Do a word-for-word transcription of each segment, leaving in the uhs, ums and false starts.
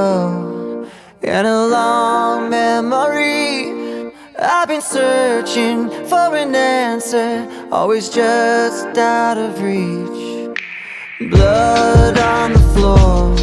ago. In a long memory, I've been searching for an answer, always just out of reach. Blood on the floor,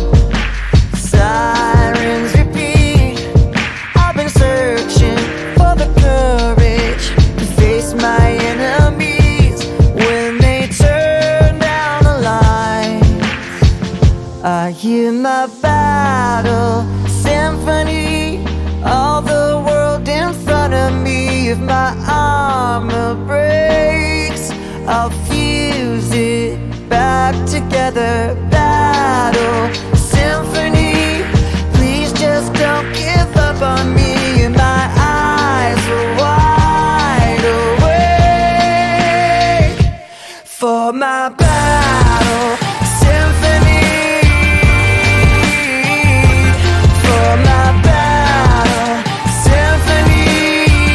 sirens repeat. I've been searching for the courage to face my enemies when they turn down the lights. I hear my battle symphony, all the world in front of me. If my armor breaks, I'll fuse it back together. Battle symphony, please just don't give up on me. And my eyes are wide awake for my battle symphony, for my battle symphony.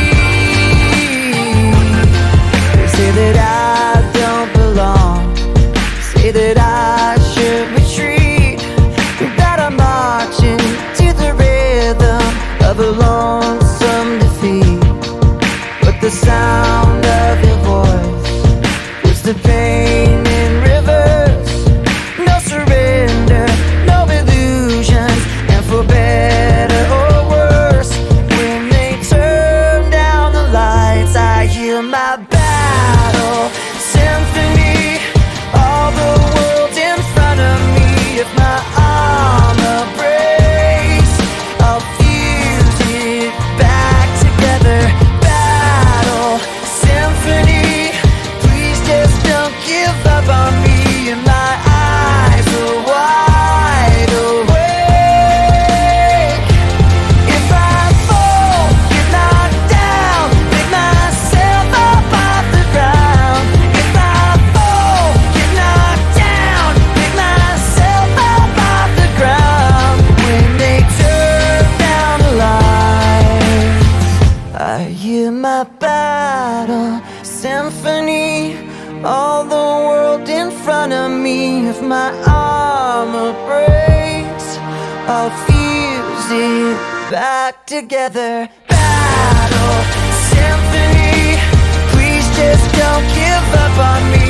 They say that I don't belong, say that I should retreat, that I'm marching to the rhythm of a lonesome defeat. But the sound of your voice puts the pain in reverse. No surrender, no illusions, and for better or worse, when they turn down the lights, I hear my battle symphony, all the world in front of me. If my armor breaks, I'll fuse it back together. Battle symphony, please just don't give up on me. And my eyes are wide awake. If I fall, get knocked down, pick myself up off the ground. If I fall, get knocked down, pick myself up off the ground. When they turn down the lights, I hear my battle symphony, all the world in front of me. If my armor breaks, I'll fuse it back together. Battle symphony, please just don't give up on me.